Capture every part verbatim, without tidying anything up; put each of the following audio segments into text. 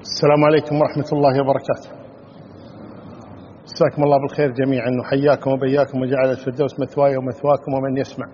السلام عليكم ورحمة الله وبركاته. مساكم الله بالخير جميعا، وحياكم وبياكم وجعل الفردوس مثواي ومثواكم ومن يسمع،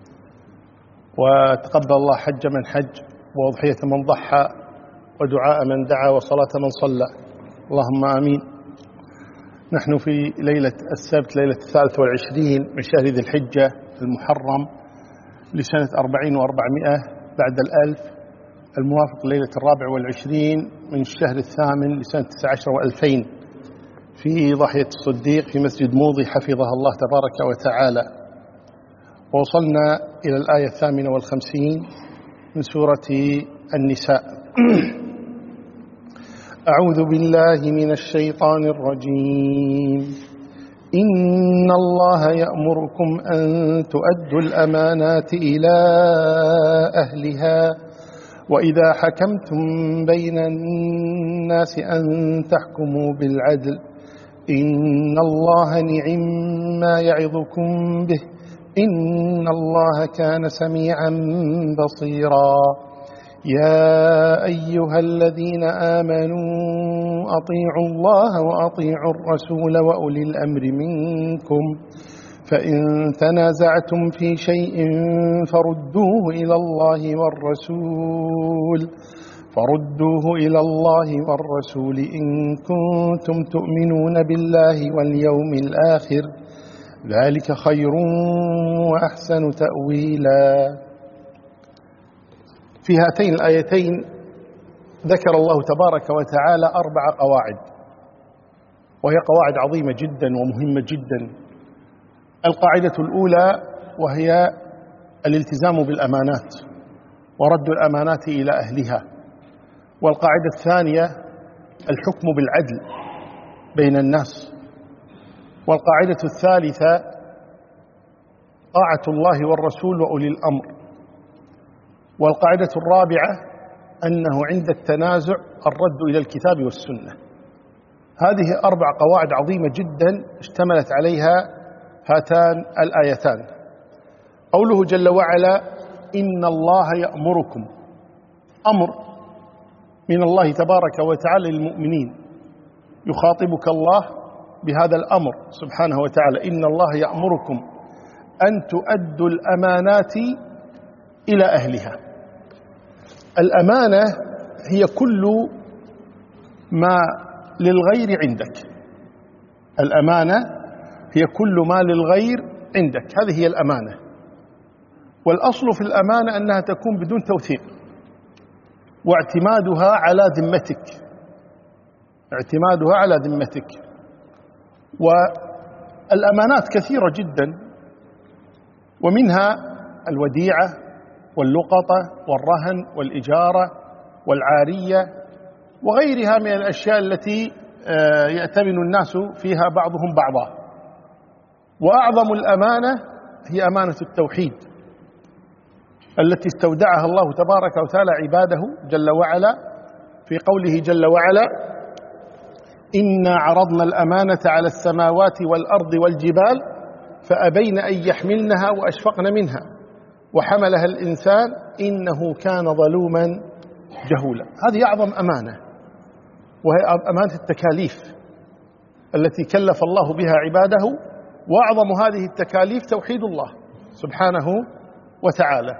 وتقبل الله حج من حج وأضحية من ضحى ودعاء من دعا وصلاة من صلى، اللهم آمين. نحن في ليلة السبت، ليلة الثالث والعشرين من شهر ذي الحجة المحرم لسنة أربعين وأربعمائة بعد الألف، الموافق ليلة الرابع والعشرين من الشهر الثامن لسنة تسعة عشر وألفين، في ضاحية الصديق في مسجد موضي حفظها الله تبارك وتعالى. ووصلنا إلى الآية الثامنة والخمسين من سورة النساء. أعوذ بالله من الشيطان الرجيم. إن الله يأمركم أن تؤدوا الأمانات إلى أهلها وإذا حكمتم بين الناس أن تحكموا بالعدل إن الله نعم ما يعظكم به إن الله كان سميعا بصيرا. يا أيها الذين آمنوا أطيعوا الله وأطيعوا الرسول وأولي الأمر منكم فإن تنازعتم في شيء فردوه إلى الله والرسول فردوه إلى الله والرسول إن كنتم تؤمنون بالله واليوم الآخر ذلك خير وأحسن تأويلا. في هاتين الآيتين ذكر الله تبارك وتعالى أربع قواعد، وهي قواعد عظيمة جدا ومهمة جدا. القاعدة الأولى وهي الالتزام بالأمانات ورد الأمانات إلى أهلها، والقاعدة الثانية الحكم بالعدل بين الناس، والقاعدة الثالثة طاعة الله والرسول وأولي الأمر، والقاعدة الرابعة أنه عند التنازع الرد إلى الكتاب والسنة. هذه أربع قواعد عظيمة جدا اشتملت عليها هاتان الآيتان. قوله جل وعلا إن الله يأمركم، أمر من الله تبارك وتعالى للمؤمنين، يخاطبك الله بهذا الأمر سبحانه وتعالى. إن الله يأمركم أن تؤدوا الأمانات إلى أهلها. الأمانة هي كل ما للغير عندك، الأمانة هي كل ما للغير عندك، هذه هي الأمانة. والأصل في الأمانة أنها تكون بدون توثيق، واعتمادها على ذمتك، اعتمادها على ذمتك. والأمانات كثيرة جدا، ومنها الوديعة واللقطة والرهن والإجارة والعارية وغيرها من الأشياء التي يأتمن الناس فيها بعضهم بعضا. وأعظم الأمانة هي أمانة التوحيد التي استودعها الله تبارك وتعالى عباده جل وعلا في قوله جل وعلا إنا عرضنا الأمانة على السماوات والأرض والجبال فأبين أن يحملنها وأشفقن منها وحملها الإنسان إنه كان ظلوما جهولا. هذه أعظم أمانة، وهي أمانة التكاليف التي كلف الله بها عباده، وأعظم هذه التكاليف توحيد الله سبحانه وتعالى.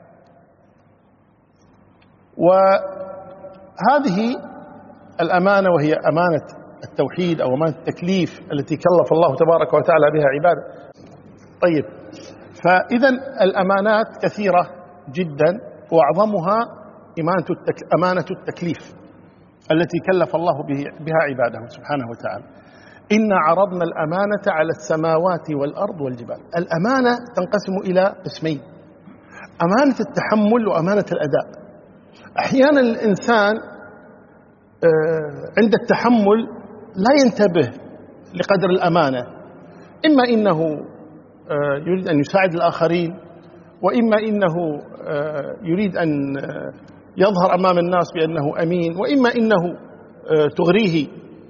وهذه الأمانة وهي أمانة التوحيد أو أمانة التكليف التي كلف الله تبارك وتعالى بها عباده. طيب، فإذا الأمانات كثيرة جدا، وأعظمها أمانة التكليف التي كلف الله بها عباده سبحانه وتعالى. إنا عرضنا الأمانة على السماوات والأرض والجبال. الأمانة تنقسم إلى قسمين: أمانة التحمل وأمانة الأداء. أحيانا الإنسان عند التحمل لا ينتبه لقدر الأمانة، إما إنه يريد أن يساعد الآخرين، وإما إنه يريد أن يظهر أمام الناس بأنه أمين، وإما إنه تغريه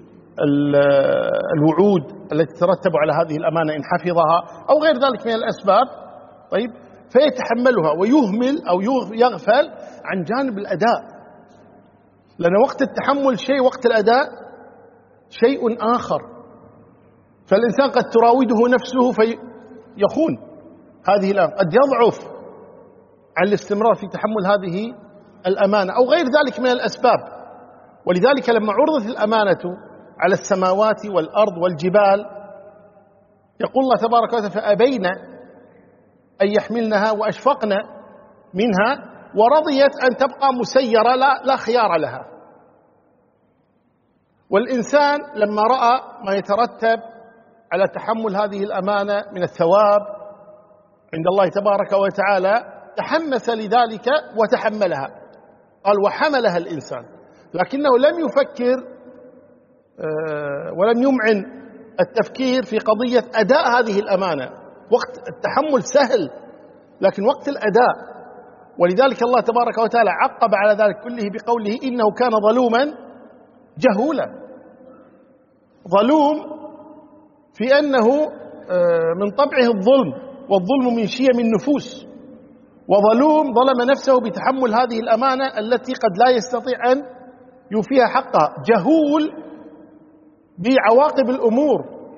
الوعود التي ترتب على هذه الأمانة إن حفظها أو غير ذلك من الأسباب. طيب، فيتحملها ويهمل أو يغفل عن جانب الأداء. لأن وقت التحمل شيء، وقت الأداء شيء آخر. فالإنسان قد تراوده نفسه فيخون هذه الأمانة، قد يضعف عن الاستمرار في تحمل هذه الأمانة أو غير ذلك من الأسباب. ولذلك لما عرضت الأمانة على السماوات والأرض والجبال يقول الله تبارك وتعالى فأبين أن يحملنها وأشفقن منها ورضيت أن تبقى مسيرة لا, لا خيار لها. والإنسان لما رأى ما يترتب على تحمل هذه الأمانة من الثواب عند الله تبارك وتعالى تحمس لذلك وتحملها. قال وحملها الإنسان، لكنه لم يفكر ولم يمعن التفكير في قضية أداء هذه الأمانة. وقت التحمل سهل لكن وقت الأداء، ولذلك الله تبارك وتعالى عقب على ذلك كله بقوله إنه كان ظلوما جهولا. ظلوم في أنه من طبعه الظلم، والظلم من شيم النفوس، وظلوم ظلم نفسه بتحمل هذه الأمانة التي قد لا يستطيع أن يوفيها حقها، جهول بعواقب الأمور،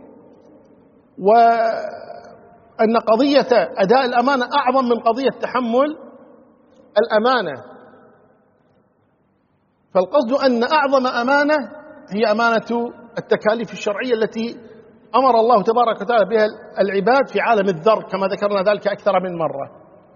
وأن قضية أداء الأمانة أعظم من قضية تحمل الأمانة. فالقصد أن أعظم أمانة هي أمانة التكاليف الشرعية التي أمر الله تبارك وتعالى بها العباد في عالم الذر كما ذكرنا ذلك أكثر من مرة.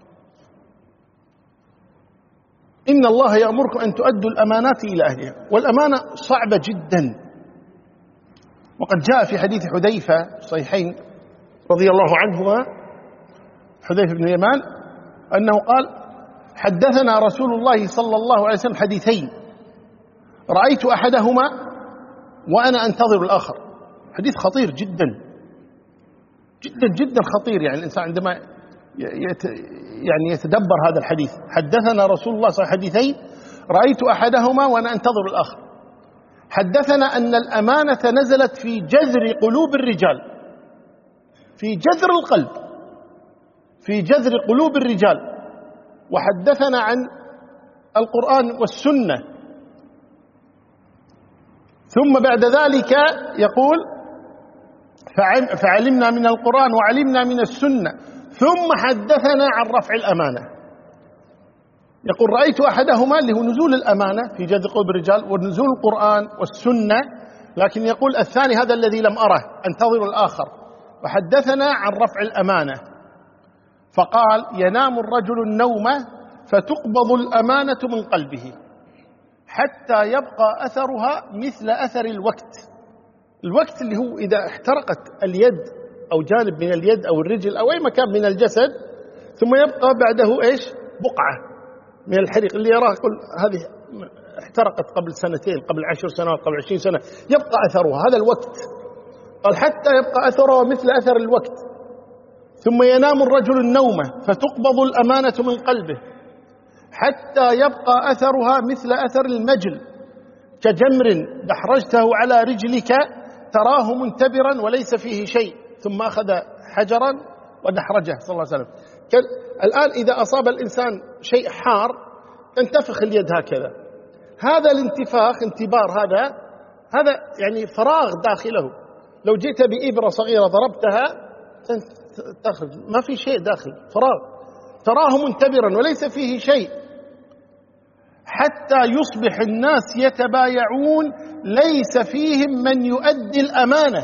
إن الله يأمركم أن تؤدوا الأمانات إلى أهلها، والأمانة صعبة جدا. وقد جاء في حديث حذيفة الصحيحين رضي الله عنهما، حذيفة بن اليمان، أنه قال حدثنا رسول الله صلى الله عليه وسلم حديثين رأيت أحدهما وأنا أنتظر الآخر. حديث خطير جدا جدا جدا خطير، يعني الإنسان عندما يت يعني يتدبر هذا الحديث. حدثنا رسول الله صلى الله عليه وسلم حديثين رأيت أحدهما وأنا أنتظر الآخر. حدثنا أن الأمانة نزلت في جذر قلوب الرجال، في جذر القلب، في جذر قلوب الرجال. وحدثنا عن القرآن والسنة. ثم بعد ذلك يقول فعلمنا من القرآن وعلمنا من السنة، ثم حدثنا عن رفع الأمانة. يقول رأيت أحدهما اللي هو نزول الأمانة في جذر قلوب الرجال ونزول القرآن والسنة، لكن يقول الثاني هذا الذي لم أره أنتظر الآخر. وحدثنا عن رفع الأمانة، فقال ينام الرجل النوم فتقبض الأمانة من قلبه حتى يبقى أثرها مثل أثر الوقت. الوقت اللي هو إذا احترقت اليد أو جانب من اليد أو الرجل أو أي مكان من الجسد ثم يبقى بعده إيش بقعة من الحريق اللي يراه يقول هذه احترقت قبل سنتين قبل عشر سنوات قبل عشرين سنة، يبقى أثرها هذا الوقت. قال حتى يبقى أثرها مثل أثر الوقت. ثم ينام الرجل النوم فتقبض الأمانة من قلبه حتى يبقى أثرها مثل أثر المجل كجمر دحرجته على رجلك تراه منتبرا وليس فيه شيء، ثم أخذ حجرا ودحرجه صلى الله عليه وسلم. الآن إذا أصاب الإنسان شيء حار تنتفخ اليد هكذا، هذا الانتفاخ انتبار هذا هذا يعني فراغ داخله. لو جئت بإبرة صغيرة ضربتها تخرج ما في شيء داخل، فراغ تراه منتبرا وليس فيه شيء، حتى يصبح الناس يتبايعون ليس فيهم من يؤدي الأمانة،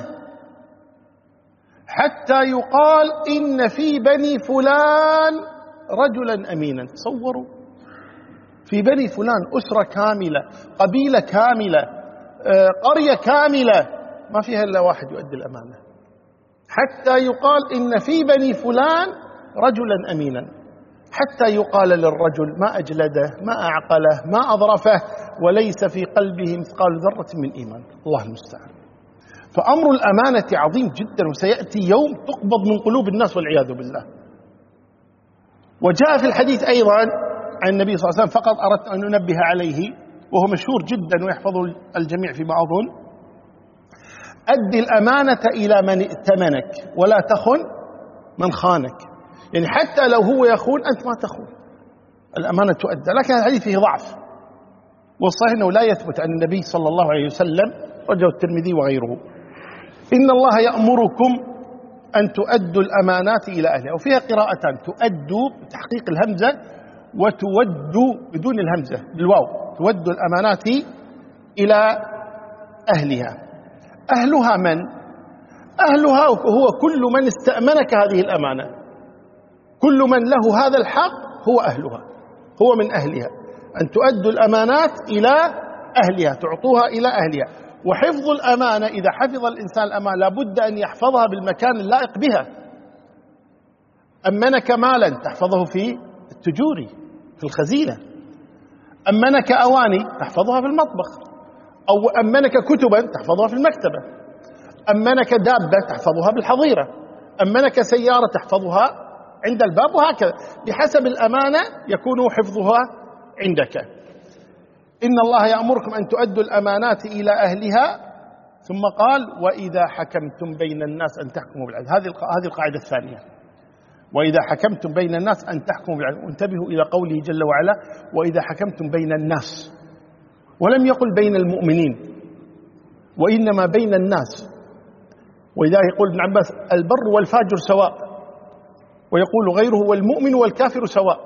حتى يقال إن في بني فلان رجلا أمينا. تصوروا في بني فلان أسرة كاملة، قبيلة كاملة، قرية كاملة ما فيها إلا واحد يؤدي الأمانة، حتى يقال إن في بني فلان رجلا أمينا، حتى يقال للرجل ما أجلده ما أعقله ما أظرفه وليس في قلبه مثقال ذرة من إيمان. الله المستعان. فأمر الأمانة عظيم جدا، وسيأتي يوم تقبض من قلوب الناس والعياذ بالله. وجاء في الحديث أيضا عن النبي صلى الله عليه وسلم، فقط أردت أن أنبه عليه وهو مشهور جدا ويحفظه الجميع فيما أظن: أدي الأمانة إلى من ائتمنك ولا تخن من خانك. يعني حتى لو هو يخون أنت ما تخون، الأمانة تؤدى. لكن الحديث فيه ضعف، والصحيح أنه لا يثبت عن النبي صلى الله عليه وسلم، رجه الترمذي وغيره. إن الله يأمركم أن تؤدوا الأمانات إلى أهلها، وفيها قراءتان: تؤدوا بتحقيق الهمزة وتودوا بدون الهمزة بالواو، تودوا الأمانات إلى أهلها. أهلها من؟ أهلها هو كل من استأمنك هذه الأمانة، كل من له هذا الحق هو أهلها، هو من أهلها. أن تؤدوا الأمانات إلى أهلها، تعطوها إلى أهلها. وحفظ الأمانة، إذا حفظ الإنسان الأمانة لابد أن يحفظها بالمكان اللائق بها. أمنك مالا تحفظه في التجور في الخزينة، أمنك أواني تحفظها في المطبخ، أو أمنك كتبا تحفظها في المكتبة، أمنك دابة تحفظها بالحظيرة، أمنك سيارة تحفظها عند الباب، وهكذا بحسب الأمانة يكون حفظها عندك. إن الله يأمركم أن تؤدوا الأمانات إلى أهلها، ثم قال: وإذا حكمتم بين الناس أن تحكموا بالعدل. هذه هذه القاعدة الثانية، وإذا حكمتم بين الناس أن تحكموا بالعدل. وانتبهوا إلى قوله جل وعلا: وإذا حكمتم بين الناس، ولم يقل بين المؤمنين، وإنما بين الناس. وإذا يقول ابن عباس: البر والفاجر سواء، ويقول غيره: والمؤمن والكافر سواء.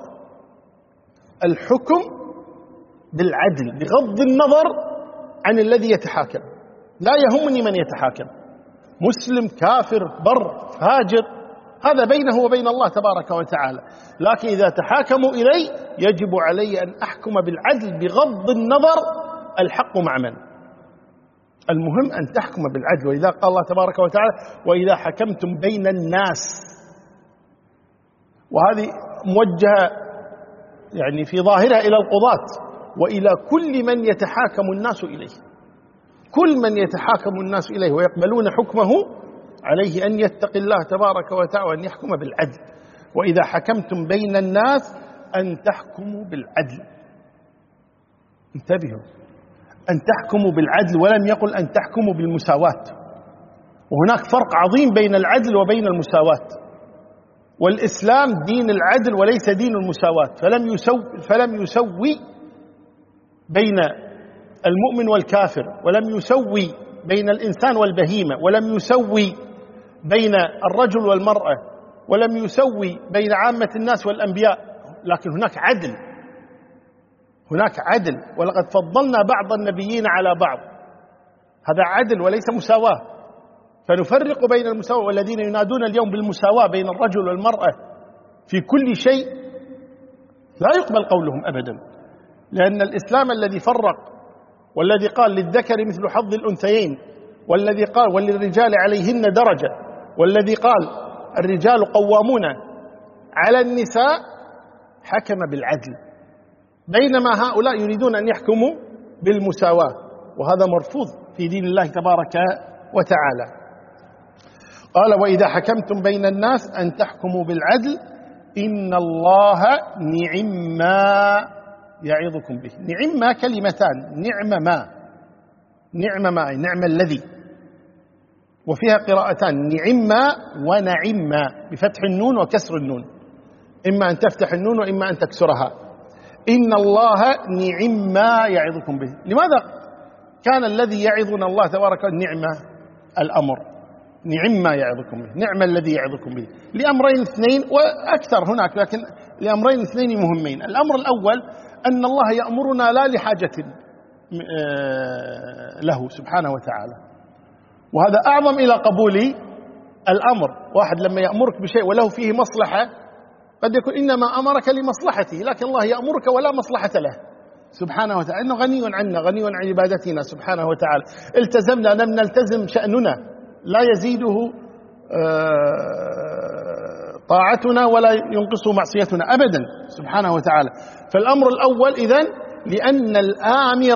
الحكم بالعدل بغض النظر عن الذي يتحاكم، لا يهمني من يتحاكم، مسلم كافر بر فاجر، هذا بينه وبين الله تبارك وتعالى. لكن إذا تحاكموا إلي يجب علي أن أحكم بالعدل بغض النظر الحق مع من. المهم أن تحكم بالعدل. وإذا قال الله تبارك وتعالى: وإذا حكمتم بين الناس، وهذه موجهة يعني في ظاهرها إلى القضاة وإلى كل من يتحاكم الناس إليه، كل من يتحاكم الناس إليه ويقبلون حكمه عليه أن يتقي الله تبارك وتعالى وأن يحكم بالعدل. وإذا حكمتم بين الناس أن تحكموا بالعدل. انتبهوا، أن تحكموا بالعدل، ولم يقل أن تحكموا بالمساواة. وهناك فرق عظيم بين العدل وبين المساواة. والإسلام دين العدل وليس دين المساواة، فلم يسوي فلم يسوي بين المؤمن والكافر، ولم يسوي بين الإنسان والبهيمة، ولم يسوي بين الرجل والمرأة، ولم يسوي بين عامة الناس والأنبياء. لكن هناك عدل، هناك عدل، ولقد فضلنا بعض النبيين على بعض. هذا عدل وليس مساواة. فنفرق بين المساواة، والذين ينادون اليوم بالمساواة بين الرجل والمرأة في كل شيء لا يقبل قولهم أبدا، لأن الإسلام الذي فرق، والذي قال للذكر مثل حظ الأنثيين، والذي قال وللرجال عليهن درجة، والذي قال الرجال قوامون على النساء، حكم بالعدل، بينما هؤلاء يريدون أن يحكموا بالمساواة، وهذا مرفوض في دين الله تبارك وتعالى. قال: وإذا حكمتم بين الناس أن تحكموا بالعدل إن الله نعم ما يعظكم به. نعم ما كلمتان: نعم ما، نعم ما نعم الذي، وفيها قراءتان: نعم ما ونعم ما، بفتح النون وكسر النون، إما أن تفتح النون وإما أن تكسرها. إن الله نعم ما يعظكم به. لماذا كان الذي يعظنا الله تبارك نعمة الأمر؟ نعم ما يعظكم به، نعم الذي يعظكم به، لأمرين اثنين وأكثر هناك، لكن لأمرين اثنين مهمين. الأمر الأول أن الله يأمرنا لا لحاجة له سبحانه وتعالى، وهذا أعظم إلى قبول الأمر. واحد لما يأمرك بشيء وله فيه مصلحة قد يكون إنما أمرك لمصلحته، لكن الله يأمرك ولا مصلحة له سبحانه وتعالى، إنه غني عنا، غني عن عبادتنا سبحانه وتعالى. التزمنا لم نلتزم شأننا، لا يزيده طاعتنا ولا ينقصه معصيتنا أبدا سبحانه وتعالى. فالأمر الأول إذن لأن الآمر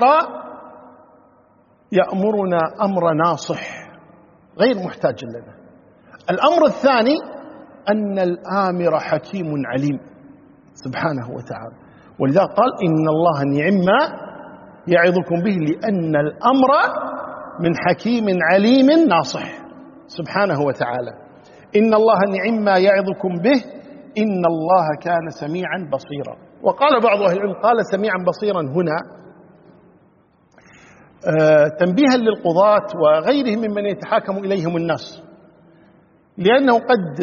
يأمرنا أمر ناصح غير محتاج لنا. الأمر الثاني أن الآمر حكيم عليم سبحانه وتعالى، ولذا قال: إن الله نعم ما يعظكم به، لأن الأمر من حكيم عليم ناصح سبحانه وتعالى. إن الله نعم ما يعظكم به إن الله كان سميعا بصيرا. وقال بعض أهل العلم قال سميعا بصيرا هنا تنبيها للقضاة وغيرهم ممن يتحاكم إليهم الناس، لأنه قد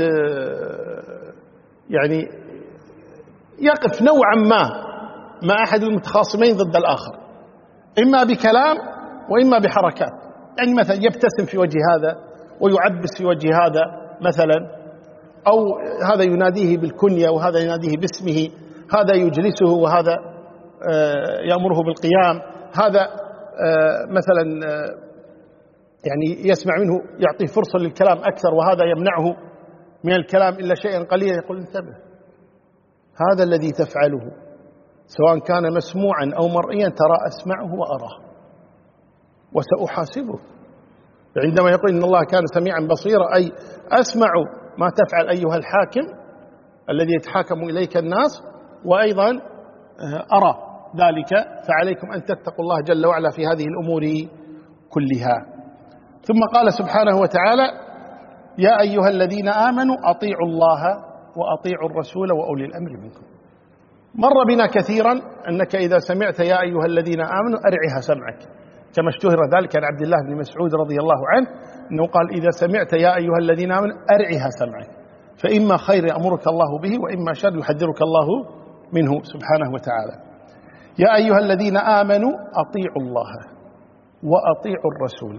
يعني يقف نوعا ما مع أحد المتخاصمين ضد الآخر، إما بكلام وإما بحركات. يعني مثلا يبتسم في وجه هذا ويعبس في وجه هذا مثلا، أو هذا يناديه بالكنية وهذا يناديه باسمه، هذا يجلسه وهذا يأمره بالقيام، هذا مثلا يعني يسمع منه يعطيه فرصة للكلام أكثر وهذا يمنعه من الكلام إلا شيئا قليلا. يقول انتبه، هذا الذي تفعله سواء كان مسموعا أو مرئيا ترى أسمعه وأراه وسأحاسبه. عندما يقول إن الله كان سميعا بصيرا، أي أسمع ما تفعل أيها الحاكم الذي يتحاكم إليك الناس، وأيضا أرى ذلك، فعليكم أن تتقوا الله جل وعلا في هذه الأمور كلها. ثم قال سبحانه وتعالى: يا أيها الذين آمنوا أطيعوا الله وأطيعوا الرسول وأولي الأمر منكم. مر بنا كثيرا أنك إذا سمعت يا أيها الذين آمنوا أرعها سمعك، كما اشتهر ذلك عن عبد الله بن مسعود رضي الله عنه أنه قال: إذا سمعت يا أيها الذين آمنوا أرعها سمعك، فإما خير يأمرك الله به وإما شر يحذرك الله منه سبحانه وتعالى. يا أيها الذين آمنوا أطيعوا الله وأطيعوا الرسول.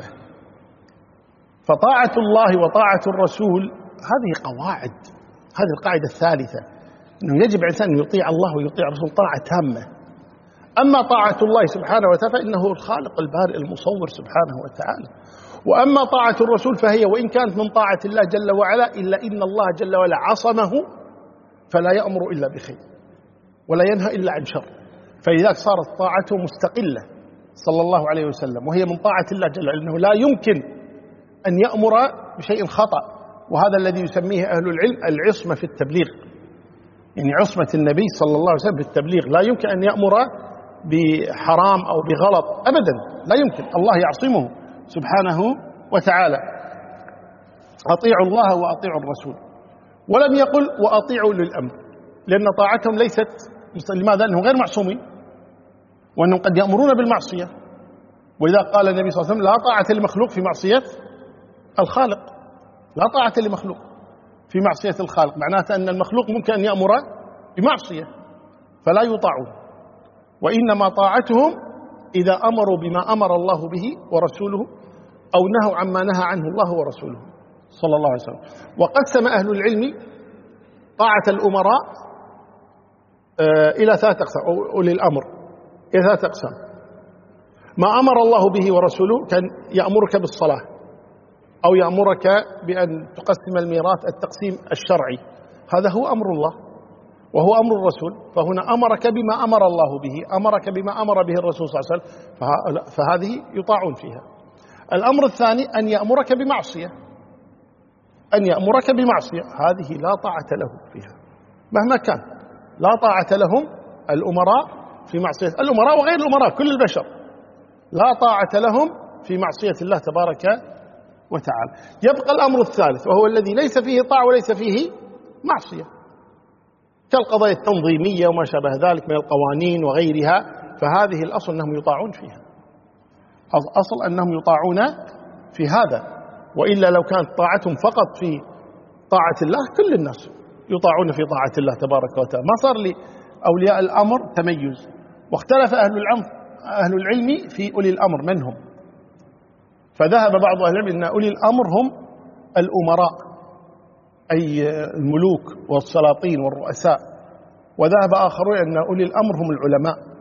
فطاعة الله وطاعة الرسول هذه قواعد، هذه القاعدة الثالثة، أنه يجب على الإنسان أن يطيع الله ويطيع الرسول طاعة تامة. أما طاعة الله سبحانه وتعالى فإنه الخالق البارئ المصور سبحانه وتعالى، وأما طاعة الرسول فهي وإن كانت من طاعة الله جل وعلا إلا إن الله جل وعلا عصمه فلا يأمر إلا بخير ولا ينهى إلا عن شر، فلذلك صارت طاعته مستقلة صلى الله عليه وسلم، وهي من طاعة الله جل وعلا، أنه لا يمكن أن يأمر بشيء خطأ، وهذا الذي يسميه أهل العلم العصمة في التبليغ، يعني عصمة النبي صلى الله عليه وسلم في التبليغ، لا يمكن أن يأمر بحرام أو بغلط أبدا، لا يمكن، الله يعصمه سبحانه وتعالى. أطيعوا الله وأطيعوا الرسول، ولم يقل وأطيعوا للأمر، لأن طاعتهم ليست، لماذا؟ أنهم غير معصومين وأنهم قد يأمرون بالمعصية، ولذا قال النبي صلى الله عليه وسلم: لا طاعة لمخلوق في معصية الخالق، لا طاعة لمخلوق في معصية الخالق، معناته أن المخلوق ممكن أن يأمر بمعصية فلا يطاعون، وإنما طاعتهم إذا أمروا بما أمر الله به ورسوله أو نهوا عما نهى عنه الله ورسوله صلى الله عليه وسلم. وقسم أهل العلم طاعة الأمراء إلى ثلاثة أقسام، أو أولي الأمر إلى ثلاثة أقسام. ما أمر الله به ورسوله كان يأمرك بالصلاة أو يأمرك بأن تقسم الميراث التقسيم الشرعي، هذا هو أمر الله وهو أمر الرسول، فهنا أمرك بما أمر الله به، أمرك بما أمر به الرسول صلى الله عليه وسلم، فهذه يطاعون فيها. الأمر الثاني أن يأمرك بمعصية، أن يأمرك بمعصية، هذه لا طاعة له فيها مهما كان، لا طاعة لهم الأمراء في معصية الأمراء وغير الأمراء، كل البشر لا طاعة لهم في معصية الله تبارك وتعالى. يبقى الأمر الثالث وهو الذي ليس فيه طاعة وليس فيه معصية، كالقضايا التنظيمية وما شابه ذلك من القوانين وغيرها، فهذه الأصل أنهم يطاعون فيها، أصل أنهم يطاعون في هذا، وإلا لو كانت طاعتهم فقط في طاعة الله كل الناس يطاعون في طاعة الله تبارك وتعالى، ما صار لأولياء الأمر تميز. واختلف أهل العلم أهل العلم في أولي الأمر من هم، فذهب بعض أهل العلم أن أولي الأمر هم الأمراء أي الملوك والسلاطين والرؤساء، وذهب آخرون أن أولي الأمر هم العلماء،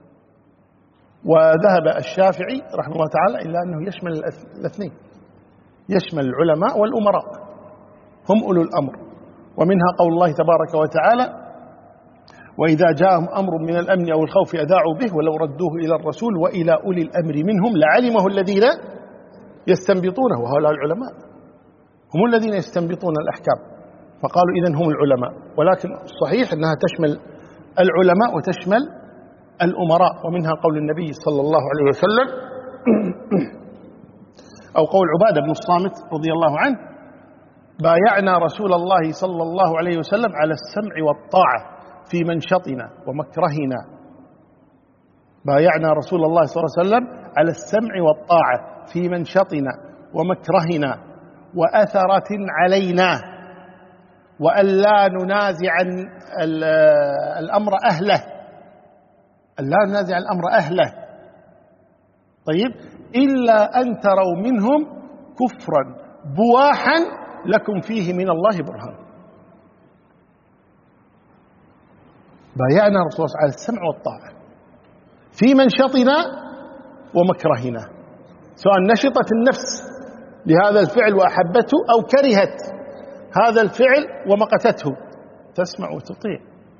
وذهب الشافعي رحمه الله تعالى إلى أنه يشمل الاثنين، يشمل العلماء والأمراء هم أولو الأمر. ومنها قول الله تبارك وتعالى: وإذا جاءهم أمر من الأمن أو الخوف أذاعوا به ولو ردوه إلى الرسول وإلى أولي الأمر منهم لعلمه الذين يستنبطونه، وهؤلاء العلماء هم الذين يستنبطون الأحكام، فقالوا إذن هم العلماء، ولكن الصحيح أنها تشمل العلماء وتشمل الأمراء. ومنها قول النبي صلى الله عليه وسلم أو قول عبادة بن الصامت رضي الله عنه: بايعنا رسول الله صلى الله عليه وسلم على السمع والطاعة في منشطنا ومكرهنا. بايعنا رسول الله صلى الله عليه وسلم على السمع والطاعة في منشطنا ومكرهنا وأثرة علينا، وأن لا ننازع الأمر أهله، أن لا ننازع الأمر أهله. طيب، إلا أن تروا منهم كفرا بواحا لكم فيه من الله برهان. بايعنا رسول الله على السمع والطاعة في منشطنا ومكرهنا، سواء نشطت النفس لهذا الفعل وأحبته أو كرهت هذا الفعل ومقتته، تسمع وتطيع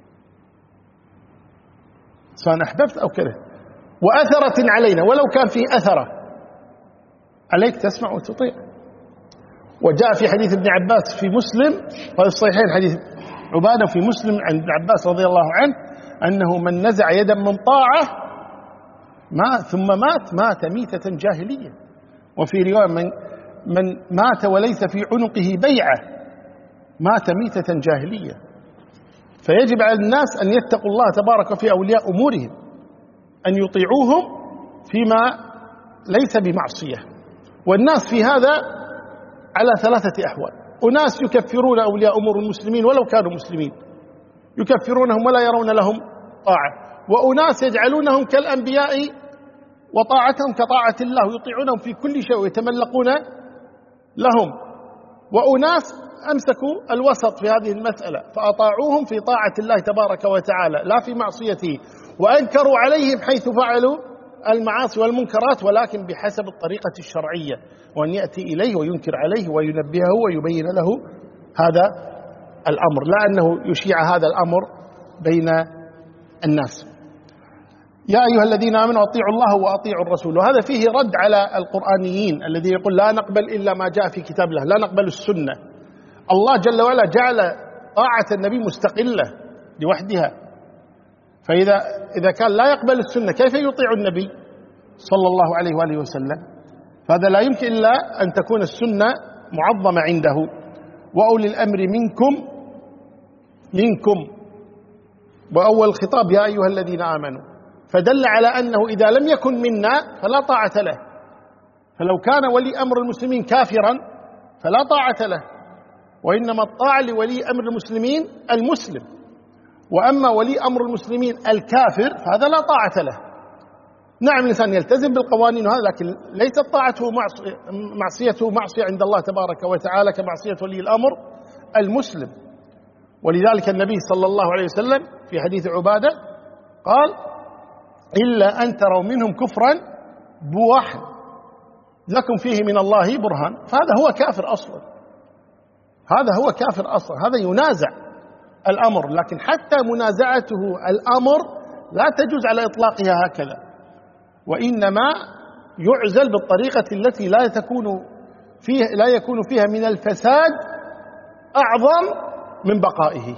سواء أحببت أو كرهت. وأثرة علينا، ولو كان في أثرة عليك تسمع وتطيع. وجاء في حديث ابن عباس في مسلم وفي الصحيحين حديث عبادة في مسلم عن ابن عباس رضي الله عنه أنه من نزع يدا من طاعة ما ثم مات مات ميتة جاهلية. وفي رواية من, من مات وليس في عنقه بيعة مات ميتة جاهلية. فيجب على الناس أن يتقوا الله تبارك في أولياء أمورهم، أن يطيعوهم فيما ليس بمعصية. والناس في هذا على ثلاثة أحوال: أناس يكفرون أولياء أمور المسلمين ولو كانوا مسلمين، يكفرونهم ولا يرون لهم طاعة. وأناس يجعلونهم كالأنبياء وطاعتهم كطاعة الله، يطيعونهم في كل شيء ويتملقون لهم. وأناس أمسكوا الوسط في هذه المسألة فأطاعوهم في طاعة الله تبارك وتعالى لا في معصيته، وأنكروا عليهم حيث فعلوا المعاصي والمنكرات ولكن بحسب الطريقة الشرعية، وأن يأتي إليه وينكر عليه وينبهه ويبين له هذا الأمر، لا أنه يشيع هذا الأمر بين الناس. يا أيها الذين آمنوا أطيعوا الله وأطيعوا الرسول. وهذا فيه رد على القرآنيين الذي يقول لا نقبل إلا ما جاء في كتاب الله، لا نقبل السنة. الله جل وعلا جعل طاعة النبي مستقلة لوحدها، فإذا إذا كان لا يقبل السنة كيف يطيع النبي صلى الله عليه وآله وسلم؟ فهذا لا يمكن إلا أن تكون السنة معظمة عنده. وأولي الأمر منكم منكم وأول الخطاب يا أيها الذين آمنوا، فدل على أنه إذا لم يكن منا فلا طاعة له. فلو كان ولي أمر المسلمين كافرا فلا طاعة له، وإنما الطاعة لولي أمر المسلمين المسلم. وأما ولي أمر المسلمين الكافر فهذا لا طاعة له. نعم الإنسان يلتزم بالقوانين وهذا، لكن ليست طاعته معصيته معصية عند الله تبارك وتعالى كمعصية ولي الأمر المسلم. ولذلك النبي صلى الله عليه وسلم في حديث عبادة قال إلا أن تروا منهم كفرا بواحا لكم فيه من الله برهان. فهذا هو كافر أصلا، هذا هو كافر أصلا، هذا ينازع الأمر. لكن حتى منازعته الأمر لا تجوز على إطلاقها هكذا، وإنما يعزل بالطريقة التي لا تكون فيها لا يكون فيها من الفساد أعظم من بقائه.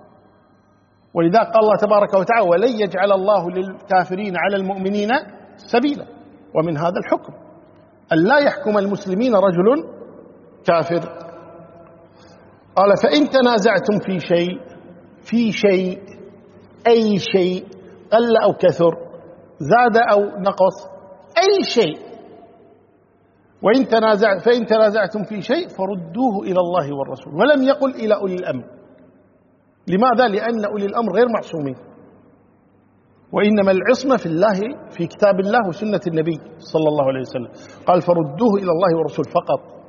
ولذلك قال الله تبارك وتعالى ولن يجعل الله للكافرين على المؤمنين سبيلا. ومن هذا الحكم أن لا يحكم المسلمين رجل كافر. قال فإن تنازعتم في شيء في شيء أي شيء قل أو كثر زاد أو نقص أي شيء، وإن تنازع فإن تنازعتم في شيء فردوه إلى الله والرسول. ولم يقل إلى أولي الأمر. لماذا؟ لأن أولي الأمر غير معصومين، وإنما العصمة في الله في كتاب الله وسنة النبي صلى الله عليه وسلم. قال فردوه إلى الله والرسول فقط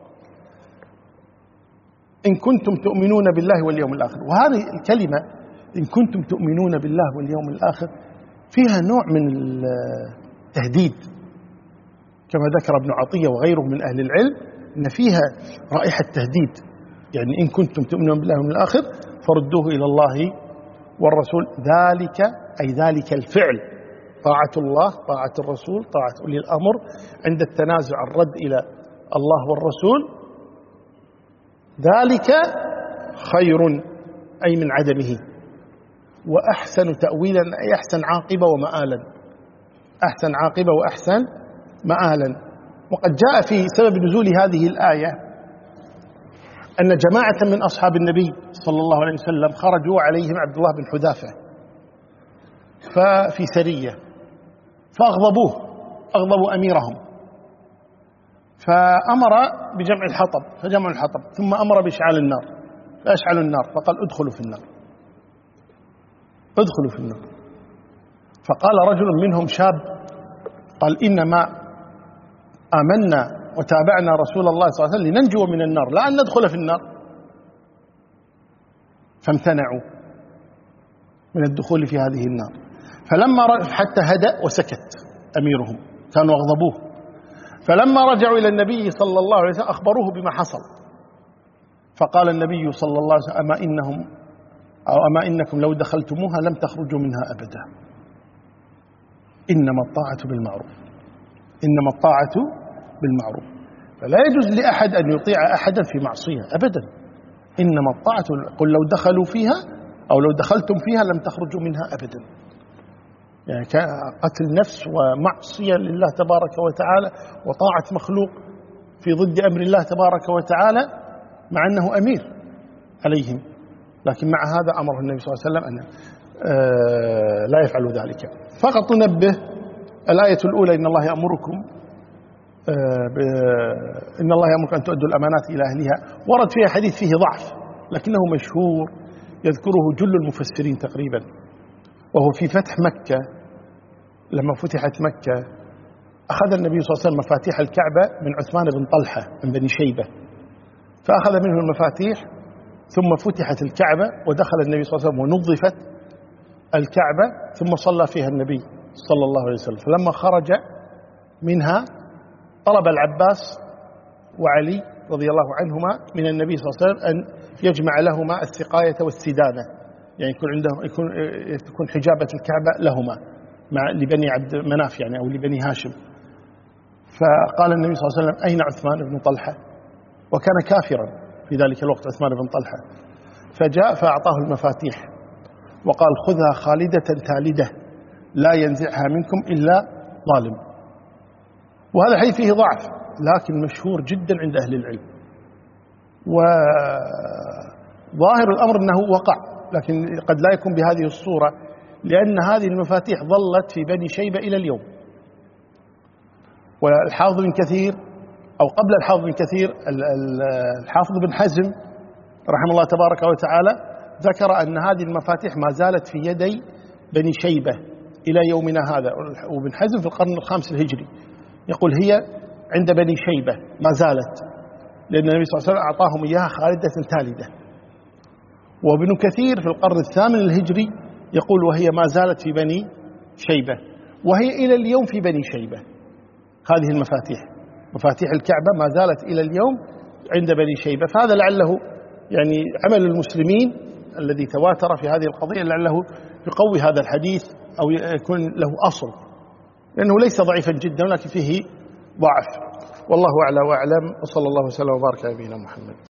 إن كنتم تؤمنون بالله واليوم الآخر. وهذه الكلمة إن كنتم تؤمنون بالله واليوم الآخر فيها نوع من التهديد، كما ذكر ابن عطية وغيره من أهل العلم أن فيها رائحة تهديد. يعني إن كنتم تؤمنون بالله واليوم الآخر فردوه إلى الله والرسول. ذلك أي ذلك الفعل طاعة الله طاعة الرسول طاعة أولي الأمر عند التنازع الرد إلى الله والرسول، ذلك خير أي من عدمه، وأحسن تأويلا أي أحسن عاقبة ومآلا، أحسن عاقبة وأحسن مآلا. وقد جاء في سبب نزول هذه الآية أن جماعة من أصحاب النبي صلى الله عليه وسلم خرجوا عليهم عبد الله بن حذافة ففي سرية فأغضبوه أغضبوا أميرهم، فأمر بجمع الحطب فجمعوا الحطب، ثم أمر بإشعال النار فأشعلوا النار، فقال ادخلوا في النار ادخلوا في النار. فقال رجل منهم شاب قال إنما آمنا وتابعنا رسول الله صلى الله عليه وسلم لننجو من النار لا أن ندخل في النار، فامتنعوا من الدخول في هذه النار. فلما حتى هدأ وسكت أميرهم، كانوا أغضبوه، فلما رجعوا إلى النبي صلى الله عليه وسلم أخبروه بما حصل، فقال النبي صلى الله عليه وسلم أما إنهم أو أما إنكم لو دخلتموها لم تخرجوا منها أبدا، إنما الطاعة بالمعروف إنما الطاعة بالمعروف. فلا يجوز لأحد أن يطيع أحدا في معصية أبدا، إنما الطاعة. قل لو دخلوا فيها أو لو دخلتم فيها لم تخرجوا منها أبدا. يعني قتل نفس ومعصية لله تبارك وتعالى وطاعة مخلوق في ضد أمر الله تبارك وتعالى، مع أنه أمير عليهم، لكن مع هذا أمره النبي صلى الله عليه وسلم أن لا يفعلوا ذلك. فقط ننبه، الآية الأولى إن الله يأمركم إن الله يأمركم أن تؤدوا الأمانات إلى أهلها، ورد فيها حديث فيه ضعف لكنه مشهور يذكره جل المفسرين تقريبا، وهو في فتح مكة. لما فتحت مكة أخذ النبي صلى الله عليه وسلم مفاتيح الكعبة من عثمان بن طلحة من بني شيبة، فأخذ منه المفاتيح ثم فتحت الكعبة ودخل النبي صلى الله عليه وسلم ونظفت الكعبة ثم صلى فيها النبي صلى الله عليه وسلم. فلما خرج منها طلب العباس وعلي رضي الله عنهما من النبي صلى الله عليه وسلم أن يجمع لهما السقاية والسدانة، يعني يكون عندهم يكون تكون حجابة الكعبة لهما مع لبني عبد مناف يعني أو لبني هاشم. فقال النبي صلى الله عليه وسلم أين عثمان بن طلحة؟ وكان كافرا في ذلك الوقت عثمان بن طلحة. فجاء فأعطاه المفاتيح وقال خذها خالدة تالدة لا ينزعها منكم إلا ظالم. وهذا الحديث فيه ضعف لكن مشهور جدا عند أهل العلم، وظاهر الأمر أنه وقع، لكن قد لا يكون بهذه الصورة، لأن هذه المفاتيح ظلت في بني شيبة إلى اليوم. والحافظ بن كثير أو قبل الحافظ بن كثير الحافظ بن حزم رحمه الله تبارك وتعالى ذكر أن هذه المفاتيح ما زالت في يدي بني شيبة إلى يومنا هذا. وابن حزم في القرن الخامس الهجري يقول هي عند بني شيبة ما زالت، لأن النبي صلى الله عليه وسلم أعطاهم إياها خالدة تالدة. وابن كثير في القرن الثامن الهجري يقول وهي ما زالت في بني شيبة، وهي إلى اليوم في بني شيبة. هذه المفاتيح مفاتيح الكعبة ما زالت إلى اليوم عند بني شيبة. فهذا لعله يعني عمل المسلمين الذي تواتر في هذه القضية لعله يقوي هذا الحديث أو يكون له أصل، لأنه ليس ضعيفا جدا ولكن فيه ضعف. والله أعلى وأعلم، وصلى الله وسلم وبارك على نبينا محمد.